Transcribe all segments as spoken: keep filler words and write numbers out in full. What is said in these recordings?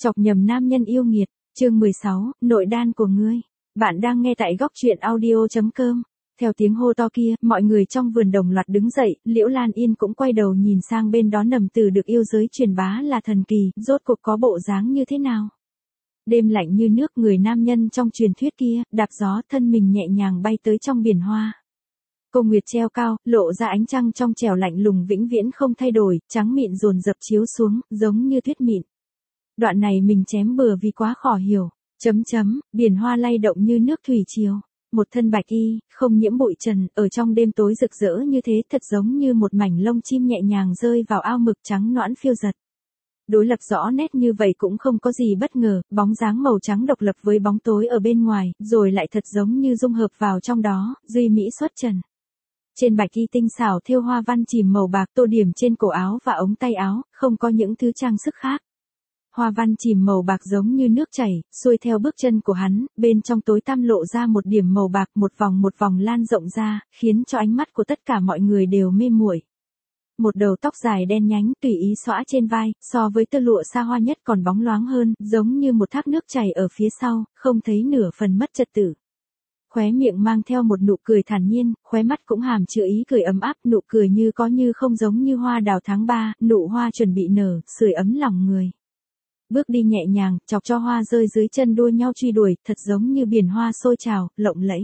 Chọc nhầm nam nhân yêu nghiệt, chương mười sáu, nội đan của ngươi. Bạn đang nghe tại góc truyện audio.com. Theo tiếng hô to kia, mọi người trong vườn đồng loạt đứng dậy, Liễu Lan Yên cũng quay đầu nhìn sang bên đó nầm từ được yêu giới truyền bá là thần kỳ, rốt cuộc có bộ dáng như thế nào. Đêm lạnh như nước, người nam nhân trong truyền thuyết kia, đạp gió thân mình nhẹ nhàng bay tới trong biển hoa. Cô nguyệt treo cao, lộ ra ánh trăng trong trẻo lạnh lùng vĩnh viễn không thay đổi, trắng mịn dồn dập chiếu xuống, giống như tuyết mịn. Đoạn này mình chém bừa vì quá khó hiểu. Chấm chấm, biển hoa lay động như nước thủy triều. Một thân bạch y, không nhiễm bụi trần, ở trong đêm tối rực rỡ như thế thật giống như một mảnh lông chim nhẹ nhàng rơi vào ao mực trắng nõn phiêu giật. Đối lập rõ nét như vậy cũng không có gì bất ngờ, bóng dáng màu trắng độc lập với bóng tối ở bên ngoài, rồi lại thật giống như dung hợp vào trong đó, duy mỹ xuất trần. Trên bạch y tinh xảo thêu hoa văn chìm màu bạc tô điểm trên cổ áo và ống tay áo, không có những thứ trang sức khác. Hoa văn chìm màu bạc giống như nước chảy, xuôi theo bước chân của hắn, bên trong tối tăm lộ ra một điểm màu bạc một vòng một vòng lan rộng ra, khiến cho ánh mắt của tất cả mọi người đều mê muội. Một đầu tóc dài đen nhánh tùy ý xõa trên vai, so với tơ lụa xa hoa nhất còn bóng loáng hơn, giống như một thác nước chảy ở phía sau, không thấy nửa phần mất trật tự. Khóe miệng mang theo một nụ cười thản nhiên, khóe mắt cũng hàm chứa ý cười ấm áp, nụ cười như có như không giống như hoa đào tháng ba, nụ hoa chuẩn bị nở, sưởi ấm lòng người. Bước đi nhẹ nhàng, chọc cho hoa rơi dưới chân đua nhau truy đuổi, thật giống như biển hoa sôi trào, lộng lẫy.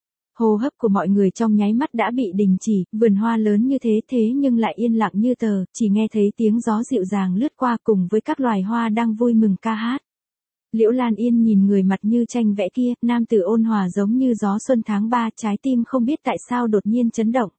Hô hấp của mọi người trong nháy mắt đã bị đình chỉ, vườn hoa lớn như thế thế nhưng lại yên lặng như tờ, chỉ nghe thấy tiếng gió dịu dàng lướt qua cùng với các loài hoa đang vui mừng ca hát. Liễu Lan Yên nhìn người mặt như tranh vẽ kia, nam tử ôn hòa giống như gió xuân tháng ba, trái tim không biết tại sao đột nhiên chấn động.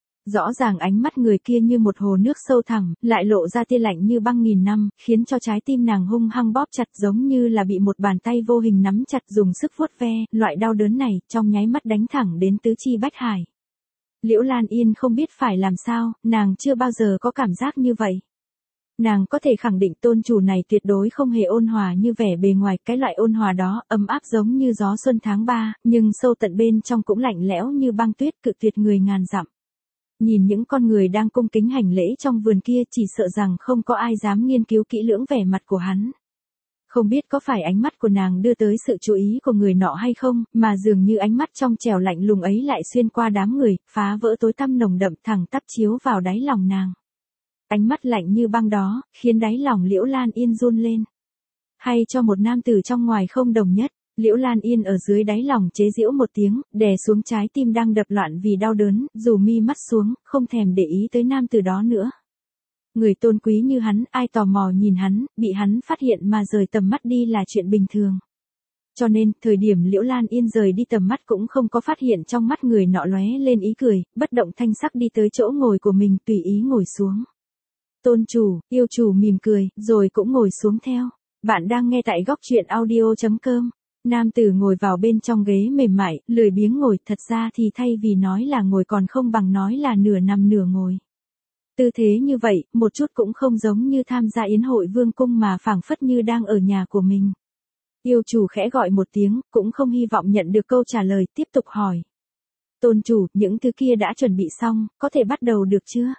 Rõ ràng ánh mắt người kia như một hồ nước sâu thẳm, lại lộ ra tia lạnh như băng nghìn năm, khiến cho trái tim nàng hung hăng bóp chặt giống như là bị một bàn tay vô hình nắm chặt dùng sức vuốt ve, loại đau đớn này, trong nháy mắt đánh thẳng đến tứ chi bách hải. Liễu Lan Yên không biết phải làm sao, nàng chưa bao giờ có cảm giác như vậy. Nàng có thể khẳng định tôn chủ này tuyệt đối không hề ôn hòa như vẻ bề ngoài, cái loại ôn hòa đó, ấm áp giống như gió xuân tháng ba, nhưng sâu tận bên trong cũng lạnh lẽo như băng tuyết, cự tuyệt người ngàn dặm. Nhìn những con người đang cung kính hành lễ trong vườn kia, chỉ sợ rằng không có ai dám nghiên cứu kỹ lưỡng vẻ mặt của hắn. Không biết có phải ánh mắt của nàng đưa tới sự chú ý của người nọ hay không, mà dường như ánh mắt trong trẻo lạnh lùng ấy lại xuyên qua đám người, phá vỡ tối tăm nồng đậm thẳng tắp chiếu vào đáy lòng nàng. Ánh mắt lạnh như băng đó, khiến đáy lòng Liễu Lan Yên run lên. Hay cho một nam tử trong ngoài không đồng nhất. Liễu Lan Yên ở dưới đáy lòng chế giễu một tiếng, đè xuống trái tim đang đập loạn vì đau đớn, dù mi mắt xuống, không thèm để ý tới nam tử đó nữa. Người tôn quý như hắn, ai tò mò nhìn hắn, bị hắn phát hiện mà rời tầm mắt đi là chuyện bình thường. Cho nên, thời điểm Liễu Lan Yên rời đi tầm mắt cũng không có phát hiện trong mắt người nọ lóe lên ý cười, bất động thanh sắc đi tới chỗ ngồi của mình tùy ý ngồi xuống. Tôn chủ, yêu chủ mỉm cười, rồi cũng ngồi xuống theo. Bạn đang nghe tại góc truyện audio.com. Nam tử ngồi vào bên trong ghế mềm mại, lười biếng ngồi, thật ra thì thay vì nói là ngồi còn không bằng nói là nửa nằm nửa ngồi. Tư thế như vậy, một chút cũng không giống như tham gia yến hội vương cung mà phảng phất như đang ở nhà của mình. Yêu chủ khẽ gọi một tiếng, cũng không hy vọng nhận được câu trả lời, tiếp tục hỏi. Tôn chủ, những thứ kia đã chuẩn bị xong, có thể bắt đầu được chưa?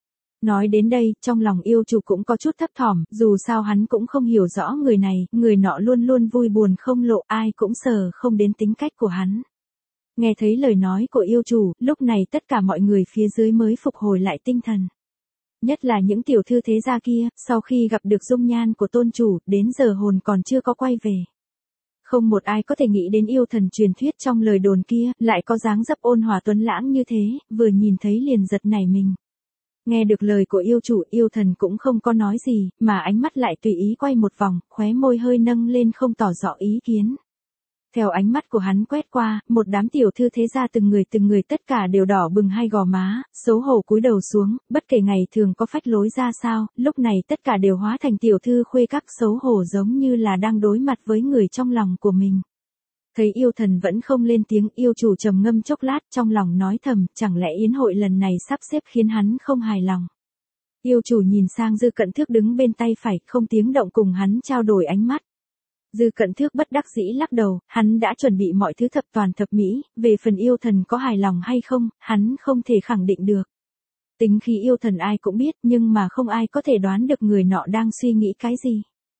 Nói đến đây, trong lòng yêu chủ cũng có chút thấp thỏm, dù sao hắn cũng không hiểu rõ người này, người nọ luôn luôn vui buồn không lộ, ai cũng sờ không đến tính cách của hắn. Nghe thấy lời nói của yêu chủ, lúc này tất cả mọi người phía dưới mới phục hồi lại tinh thần. Nhất là những tiểu thư thế gia kia, sau khi gặp được dung nhan của tôn chủ, đến giờ hồn còn chưa có quay về. Không một ai có thể nghĩ đến yêu thần truyền thuyết trong lời đồn kia, lại có dáng dấp ôn hòa tuấn lãng như thế, vừa nhìn thấy liền giật nảy mình. Nghe được lời của yêu chủ, yêu thần cũng không có nói gì, mà ánh mắt lại tùy ý quay một vòng, khóe môi hơi nâng lên không tỏ rõ ý kiến. Theo ánh mắt của hắn quét qua, một đám tiểu thư thế gia từng người từng người tất cả đều đỏ bừng hai gò má, xấu hổ cúi đầu xuống, bất kể ngày thường có phách lối ra sao, lúc này tất cả đều hóa thành tiểu thư khuê các xấu hổ giống như là đang đối mặt với người trong lòng của mình. Thấy yêu thần vẫn không lên tiếng, yêu chủ trầm ngâm chốc lát trong lòng nói thầm, chẳng lẽ yến hội lần này sắp xếp khiến hắn không hài lòng. Yêu chủ nhìn sang Dư Cận Thước đứng bên tay phải, không tiếng động cùng hắn trao đổi ánh mắt. Dư Cận Thước bất đắc dĩ lắc đầu, hắn đã chuẩn bị mọi thứ thập toàn thập mỹ, về phần yêu thần có hài lòng hay không, hắn không thể khẳng định được. Tính khí yêu thần ai cũng biết, nhưng mà không ai có thể đoán được người nọ đang suy nghĩ cái gì.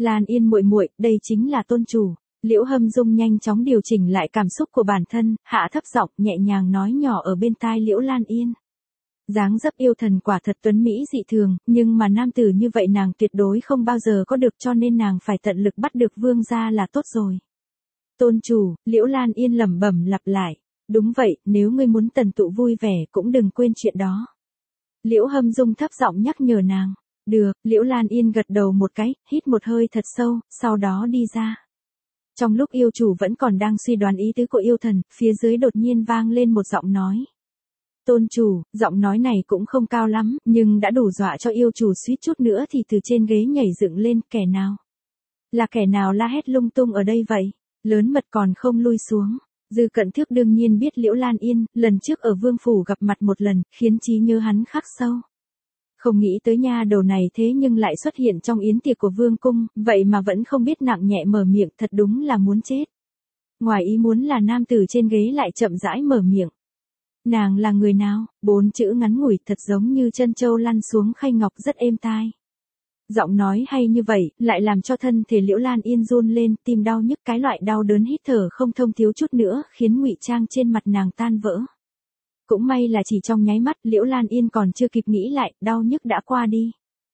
Lan Yên muội muội, đây chính là tôn chủ. Liễu Hâm Dung nhanh chóng điều chỉnh lại cảm xúc của bản thân, hạ thấp giọng nhẹ nhàng nói nhỏ ở bên tai Liễu Lan Yên. Dáng dấp yêu thần quả thật tuấn mỹ dị thường, nhưng mà nam tử như vậy nàng tuyệt đối không bao giờ có được, cho nên nàng phải tận lực bắt được vương gia là tốt rồi. Tôn chủ, Liễu Lan Yên lẩm bẩm lặp lại. Đúng vậy, nếu ngươi muốn tần tụ vui vẻ cũng đừng quên chuyện đó. Liễu Hâm Dung thấp giọng nhắc nhở nàng. Được, Liễu Lan Yên gật đầu một cái, hít một hơi thật sâu, sau đó đi ra. Trong lúc yêu chủ vẫn còn đang suy đoán ý tứ của yêu thần, phía dưới đột nhiên vang lên một giọng nói. Tôn chủ, giọng nói này cũng không cao lắm, nhưng đã đủ dọa cho yêu chủ suýt chút nữa thì từ trên ghế nhảy dựng lên. Kẻ nào? Là kẻ nào la hét lung tung ở đây vậy? Lớn mật còn không lui xuống. Dư Cận Thước đương nhiên biết Liễu Lan Yên, lần trước ở Vương Phủ gặp mặt một lần, khiến trí nhớ hắn khắc sâu. Không nghĩ tới nha đầu này thế nhưng lại xuất hiện trong yến tiệc của Vương Cung, vậy mà vẫn không biết nặng nhẹ mở miệng, thật đúng là muốn chết. Ngoài ý muốn là nam tử trên ghế lại chậm rãi mở miệng. Nàng là người nào? Bốn chữ ngắn ngủi thật giống như chân châu lăn xuống khay ngọc, rất êm tai. Giọng nói hay như vậy, lại làm cho thân thể Liễu Lan Yên run lên, tim đau nhức, cái loại đau đớn hít thở không thông thiếu chút nữa, khiến ngụy trang trên mặt nàng tan vỡ. Cũng may là chỉ trong nháy mắt, Liễu Lan Yên còn chưa kịp nghĩ lại, đau nhức đã qua đi.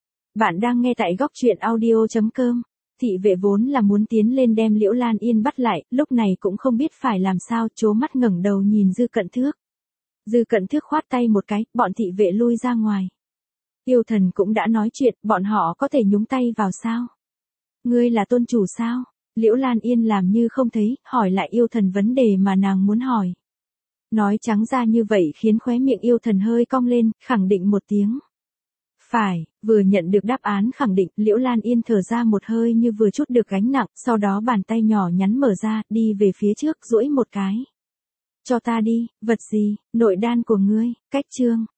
Bạn đang nghe tại góc truyện audio chấm com. Thị vệ vốn là muốn tiến lên đem Liễu Lan Yên bắt lại, lúc này cũng không biết phải làm sao, trố mắt ngẩng đầu nhìn Dư Cận Thước. Dư Cận Thước khoát tay một cái, bọn thị vệ lui ra ngoài. Yêu thần cũng đã nói chuyện, bọn họ có thể nhúng tay vào sao? Ngươi là tôn chủ sao? Liễu Lan Yên làm như không thấy, hỏi lại yêu thần vấn đề mà nàng muốn hỏi. Nói trắng ra như vậy khiến khóe miệng yêu thần hơi cong lên, khẳng định một tiếng. Phải, vừa nhận được đáp án khẳng định, Liễu Lan Yên thở ra một hơi như vừa trút được gánh nặng, sau đó bàn tay nhỏ nhắn mở ra, đi về phía trước, duỗi một cái. Cho ta đi, vật gì, nội đan của ngươi, cách chương.